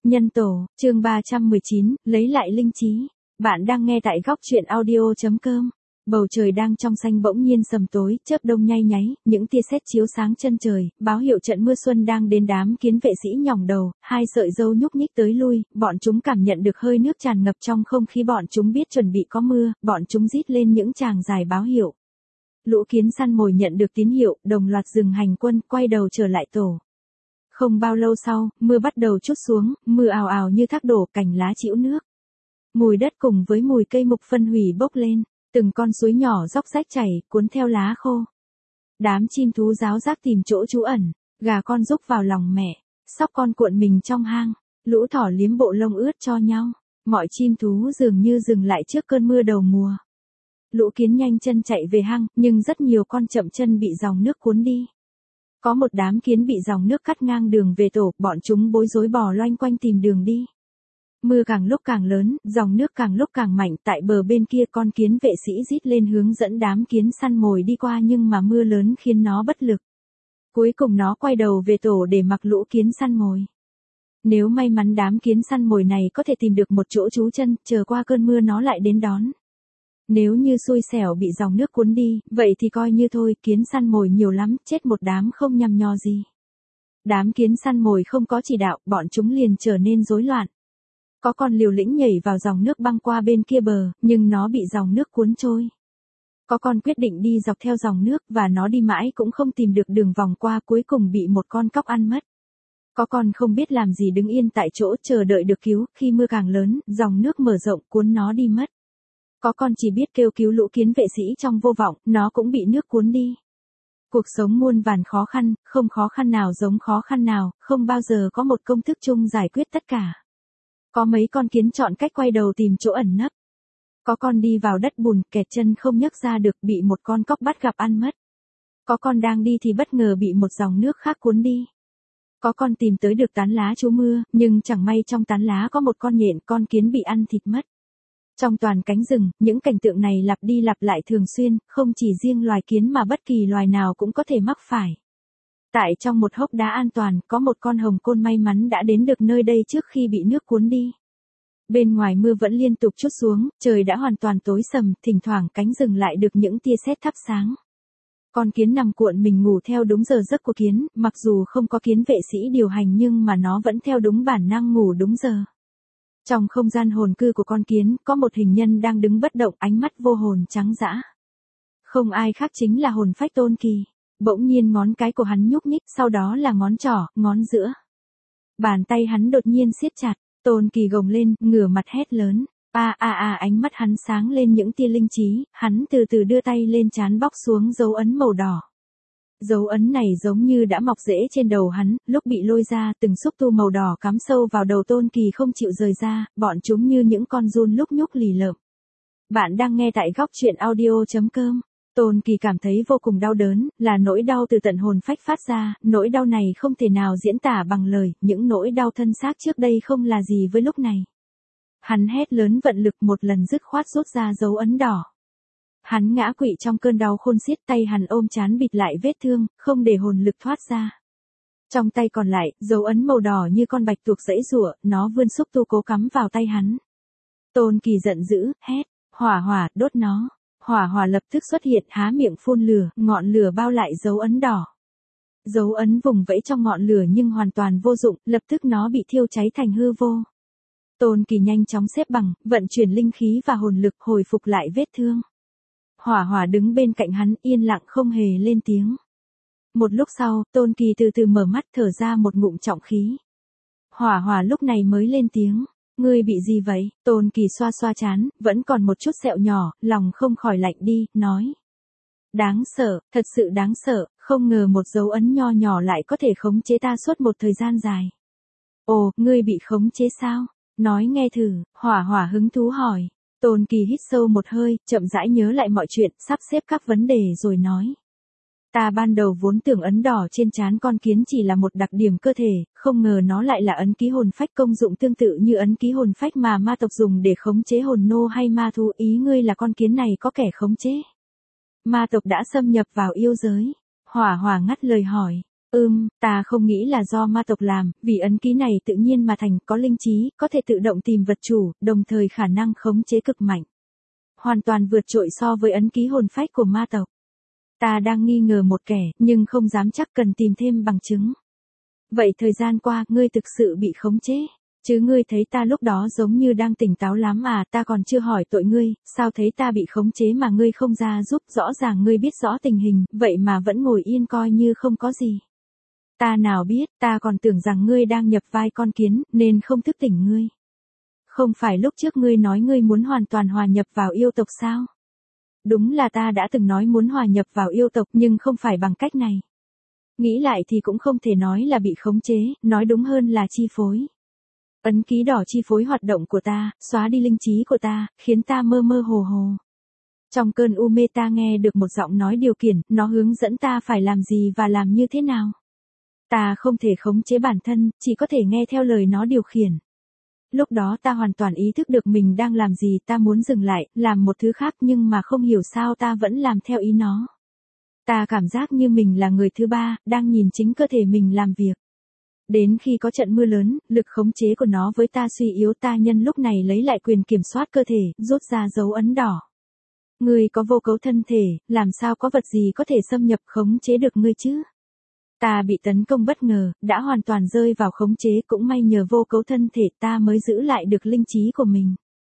Nhân tổ, chương 319, lấy lại linh trí. Bạn đang nghe tại góc truyện audio.com. Bầu trời đang trong xanh bỗng nhiên sầm tối, chớp đông nhay nháy, những tia sét chiếu sáng chân trời, báo hiệu trận mưa xuân đang đến. Đám kiến vệ sĩ nhỏng đầu, hai sợi râu nhúc nhích tới lui, bọn chúng cảm nhận được hơi nước tràn ngập trong không khí, bọn chúng biết chuẩn bị có mưa, bọn chúng rít lên những tràng dài báo hiệu. Lũ kiến săn mồi nhận được tín hiệu, đồng loạt dừng hành quân, quay đầu trở lại tổ. Không bao lâu sau, mưa bắt đầu trút xuống, mưa ào ào như thác đổ, cành lá trĩu nước. Mùi đất cùng với mùi cây mục phân hủy bốc lên, từng con suối nhỏ róc rách chảy, cuốn theo lá khô. Đám chim thú ráo rác tìm chỗ trú ẩn, gà con rúc vào lòng mẹ, sóc con cuộn mình trong hang, lũ thỏ liếm bộ lông ướt cho nhau. Mọi chim thú dường như dừng lại trước cơn mưa đầu mùa. Lũ kiến nhanh chân chạy về hang, nhưng rất nhiều con chậm chân bị dòng nước cuốn đi. Có một đám kiến bị dòng nước cắt ngang đường về tổ, bọn chúng bối rối bò loanh quanh tìm đường đi. Mưa càng lúc càng lớn, dòng nước càng lúc càng mạnh, tại bờ bên kia con kiến vệ sĩ rít lên hướng dẫn đám kiến săn mồi đi qua, nhưng mà mưa lớn khiến nó bất lực. Cuối cùng nó quay đầu về tổ để mặc lũ kiến săn mồi. Nếu may mắn đám kiến săn mồi này có thể tìm được một chỗ trú chân, chờ qua cơn mưa nó lại đến đón. Nếu như xui xẻo bị dòng nước cuốn đi, vậy thì coi như thôi, kiến săn mồi nhiều lắm, chết một đám không nhằm nhò gì. Đám kiến săn mồi không có chỉ đạo, bọn chúng liền trở nên rối loạn. Có con liều lĩnh nhảy vào dòng nước băng qua bên kia bờ, nhưng nó bị dòng nước cuốn trôi. Có con quyết định đi dọc theo dòng nước và nó đi mãi cũng không tìm được đường vòng qua, cuối cùng bị một con cóc ăn mất. Có con không biết làm gì đứng yên tại chỗ chờ đợi được cứu, khi mưa càng lớn, dòng nước mở rộng cuốn nó đi mất. Có con chỉ biết kêu cứu lũ kiến vệ sĩ trong vô vọng, nó cũng bị nước cuốn đi. Cuộc sống muôn vàn khó khăn, không khó khăn nào giống khó khăn nào, không bao giờ có một công thức chung giải quyết tất cả. Có mấy con kiến chọn cách quay đầu tìm chỗ ẩn nấp. Có con đi vào đất bùn, kẹt chân không nhấc ra được, bị một con cóc bắt gặp ăn mất. Có con đang đi thì bất ngờ bị một dòng nước khác cuốn đi. Có con tìm tới được tán lá trú mưa, nhưng chẳng may trong tán lá có một con nhện, con kiến bị ăn thịt mất. Trong toàn cánh rừng, những cảnh tượng này lặp đi lặp lại thường xuyên, không chỉ riêng loài kiến mà bất kỳ loài nào cũng có thể mắc phải. Tại trong một hốc đá an toàn, có một con hồng côn may mắn đã đến được nơi đây trước khi bị nước cuốn đi. Bên ngoài mưa vẫn liên tục trút xuống, trời đã hoàn toàn tối sầm, thỉnh thoảng cánh rừng lại được những tia sét thắp sáng. Con kiến nằm cuộn mình ngủ theo đúng giờ giấc của kiến, mặc dù không có kiến vệ sĩ điều hành nhưng mà nó vẫn theo đúng bản năng ngủ đúng giờ. Trong không gian hồn cư của con kiến, có một hình nhân đang đứng bất động, ánh mắt vô hồn trắng dã. Không ai khác chính là hồn phách Tôn Kỳ. Bỗng nhiên ngón cái của hắn nhúc nhích, sau đó là ngón trỏ, ngón giữa. Bàn tay hắn đột nhiên siết chặt, Tôn Kỳ gồng lên, ngửa mặt hét lớn. Ánh mắt hắn sáng lên những tia linh trí, hắn từ từ đưa tay lên trán bóc xuống dấu ấn màu đỏ. Dấu ấn này giống như đã mọc rễ trên đầu hắn, lúc bị lôi ra, từng xúc tu màu đỏ cắm sâu vào đầu Tôn Kỳ không chịu rời ra, bọn chúng như những con giun lúc nhúc lì lợm. Bạn đang nghe tại góc truyện audio.com. Tôn Kỳ cảm thấy vô cùng đau đớn, là nỗi đau từ tận hồn phách phát ra, nỗi đau này không thể nào diễn tả bằng lời, những nỗi đau thân xác trước đây không là gì với lúc này. Hắn hét lớn vận lực một lần dứt khoát rút ra dấu ấn đỏ. Hắn ngã quỵ trong cơn đau khôn xiết, tay hắn ôm trán bịt lại vết thương, không để hồn lực thoát ra. Trong tay còn lại, dấu ấn màu đỏ như con bạch tuộc giãy giụa, nó vươn xúc tu cố cắm vào tay hắn. Tôn Kỳ giận dữ, hét, hỏa hỏa, đốt nó. Hỏa hỏa lập tức xuất hiện, há miệng phun lửa, ngọn lửa bao lại dấu ấn đỏ. Dấu ấn vùng vẫy trong ngọn lửa nhưng hoàn toàn vô dụng, lập tức nó bị thiêu cháy thành hư vô. Tôn Kỳ nhanh chóng xếp bằng, vận chuyển linh khí và hồn lực hồi phục lại vết thương. Hỏa hỏa đứng bên cạnh hắn, yên lặng không hề lên tiếng. Một lúc sau, Tôn Kỳ từ từ mở mắt, thở ra một ngụm trọng khí. Hỏa hỏa lúc này mới lên tiếng. Ngươi bị gì vậy? Tôn Kỳ xoa xoa trán, vẫn còn một chút sẹo nhỏ, lòng không khỏi lạnh đi, nói. Đáng sợ, thật sự đáng sợ, không ngờ một dấu ấn nho nhỏ lại có thể khống chế ta suốt một thời gian dài. Ồ, ngươi bị khống chế sao? Nói nghe thử, hỏa hỏa hứng thú hỏi. Tôn Kỳ hít sâu một hơi, chậm rãi nhớ lại mọi chuyện, sắp xếp các vấn đề rồi nói. Ta ban đầu vốn tưởng ấn đỏ trên trán con kiến chỉ là một đặc điểm cơ thể, không ngờ nó lại là ấn ký hồn phách, công dụng tương tự như ấn ký hồn phách mà ma tộc dùng để khống chế hồn nô hay ma thú. Ý ngươi là con kiến này có kẻ khống chế. Ma tộc đã xâm nhập vào yêu giới. Hỏa hỏa ngắt lời hỏi. Ta không nghĩ là do ma tộc làm, vì ấn ký này tự nhiên mà thành, có linh trí, có thể tự động tìm vật chủ, đồng thời khả năng khống chế cực mạnh. Hoàn toàn vượt trội so với ấn ký hồn phách của ma tộc. Ta đang nghi ngờ một kẻ, nhưng không dám chắc, cần tìm thêm bằng chứng. Vậy thời gian qua, ngươi thực sự bị khống chế? Chứ ngươi thấy ta lúc đó giống như đang tỉnh táo lắm à, ta còn chưa hỏi tội ngươi, sao thấy ta bị khống chế mà ngươi không ra giúp, rõ ràng ngươi biết rõ tình hình, vậy mà vẫn ngồi yên coi như không có gì. Ta nào biết, ta còn tưởng rằng ngươi đang nhập vai con kiến, nên không thức tỉnh ngươi. Không phải lúc trước ngươi nói ngươi muốn hoàn toàn hòa nhập vào yêu tộc sao? Đúng là ta đã từng nói muốn hòa nhập vào yêu tộc nhưng không phải bằng cách này. Nghĩ lại thì cũng không thể nói là bị khống chế, nói đúng hơn là chi phối. Ấn ký đỏ chi phối hoạt động của ta, xóa đi linh trí của ta, khiến ta mơ mơ hồ hồ. Trong cơn u mê ta nghe được một giọng nói điều khiển, nó hướng dẫn ta phải làm gì và làm như thế nào. Ta không thể khống chế bản thân, chỉ có thể nghe theo lời nó điều khiển. Lúc đó ta hoàn toàn ý thức được mình đang làm gì, ta muốn dừng lại, làm một thứ khác nhưng mà không hiểu sao ta vẫn làm theo ý nó. Ta cảm giác như mình là người thứ ba, đang nhìn chính cơ thể mình làm việc. Đến khi có trận mưa lớn, lực khống chế của nó với ta suy yếu, ta nhân lúc này lấy lại quyền kiểm soát cơ thể, rút ra dấu ấn đỏ. Ngươi có vô cấu thân thể, làm sao có vật gì có thể xâm nhập khống chế được ngươi chứ? Ta bị tấn công bất ngờ, đã hoàn toàn rơi vào khống chế, cũng may nhờ vô cấu thân thể ta mới giữ lại được linh trí của mình.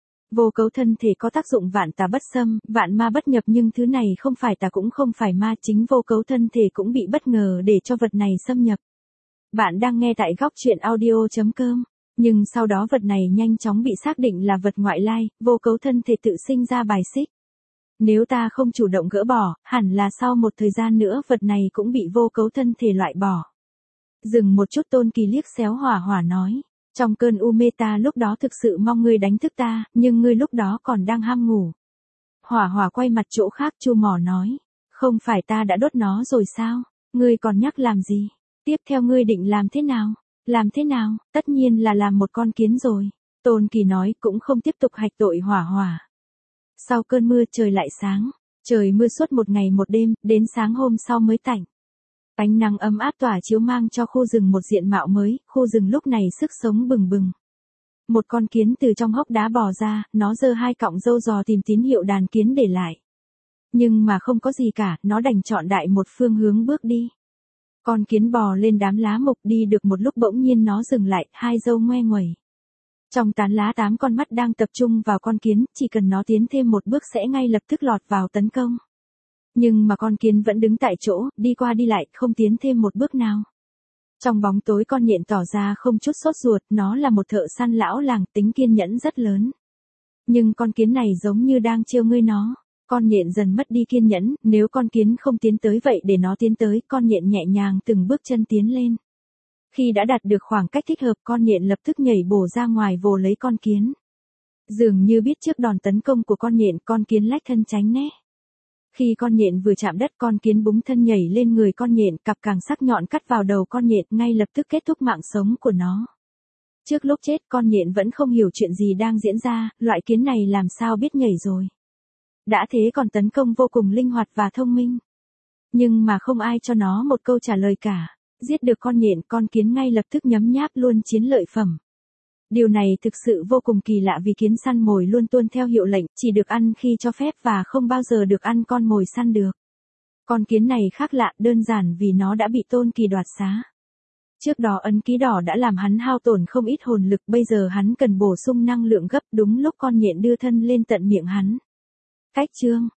Vô cấu thân thể có tác dụng vạn tà bất xâm, vạn ma bất nhập, nhưng thứ này không phải tà cũng không phải ma, chính vô cấu thân thể cũng bị bất ngờ để cho vật này xâm nhập. Bạn đang nghe tại góc truyện audio.com, nhưng sau đó vật này nhanh chóng bị xác định là vật ngoại lai, vô cấu thân thể tự sinh ra bài xích. Nếu ta không chủ động gỡ bỏ, hẳn là sau một thời gian nữa vật này cũng bị vô cấu thân thể loại bỏ. Dừng một chút, Tôn Kỳ liếc xéo Hỏa Hỏa nói, trong cơn u mê ta lúc đó thực sự mong ngươi đánh thức ta, nhưng ngươi lúc đó còn đang ham ngủ. Hỏa Hỏa quay mặt chỗ khác chu mỏ nói, không phải ta đã đốt nó rồi sao, ngươi còn nhắc làm gì, tiếp theo ngươi định làm thế nào? Làm thế nào, tất nhiên là làm một con kiến rồi. Tôn Kỳ nói, cũng không tiếp tục hạch tội Hỏa Hỏa. Sau cơn mưa trời lại sáng, trời mưa suốt một ngày một đêm, đến sáng hôm sau mới tạnh. Ánh nắng ấm áp tỏa chiếu mang cho khu rừng một diện mạo mới, khu rừng lúc này sức sống bừng bừng. Một con kiến từ trong hốc đá bò ra, nó giơ hai cọng râu giò tìm tín hiệu đàn kiến để lại. Nhưng mà không có gì cả, nó đành chọn đại một phương hướng bước đi. Con kiến bò lên đám lá mục, đi được một lúc bỗng nhiên nó dừng lại, hai râu ngoe nguẩy. Trong tán lá 8 con mắt đang tập trung vào con kiến, chỉ cần nó tiến thêm một bước sẽ ngay lập tức lọt vào tấn công. Nhưng mà con kiến vẫn đứng tại chỗ, đi qua đi lại, không tiến thêm một bước nào. Trong bóng tối con nhện tỏ ra không chút sốt ruột, nó là một thợ săn lão làng, tính kiên nhẫn rất lớn. Nhưng con kiến này giống như đang trêu ngươi nó. Con nhện dần mất đi kiên nhẫn, nếu con kiến không tiến tới vậy để nó tiến tới, con nhện nhẹ nhàng từng bước chân tiến lên. Khi đã đạt được khoảng cách thích hợp, con nhện lập tức nhảy bổ ra ngoài vồ lấy con kiến. Dường như biết trước đòn tấn công của con kiến lách thân tránh né. Khi con nhện vừa chạm đất, con kiến búng thân nhảy lên người con nhện, cặp càng sắc nhọn cắt vào đầu con nhện, ngay lập tức kết thúc mạng sống của nó. Trước lúc chết, con nhện vẫn không hiểu chuyện gì đang diễn ra, loại kiến này làm sao biết nhảy rồi. Đã thế còn tấn công vô cùng linh hoạt và thông minh. Nhưng mà không ai cho nó một câu trả lời cả. Giết được con nhện, con kiến ngay lập tức nhấm nháp luôn chiến lợi phẩm. Điều này thực sự vô cùng kỳ lạ vì kiến săn mồi luôn tuân theo hiệu lệnh, chỉ được ăn khi cho phép và không bao giờ được ăn con mồi săn được. Con kiến này khác lạ, đơn giản vì nó đã bị Tôn Kỳ đoạt xá. Trước đó ấn ký đỏ đã làm hắn hao tổn không ít hồn lực, bây giờ hắn cần bổ sung năng lượng gấp, đúng lúc con nhện đưa thân lên tận miệng hắn. Cách chương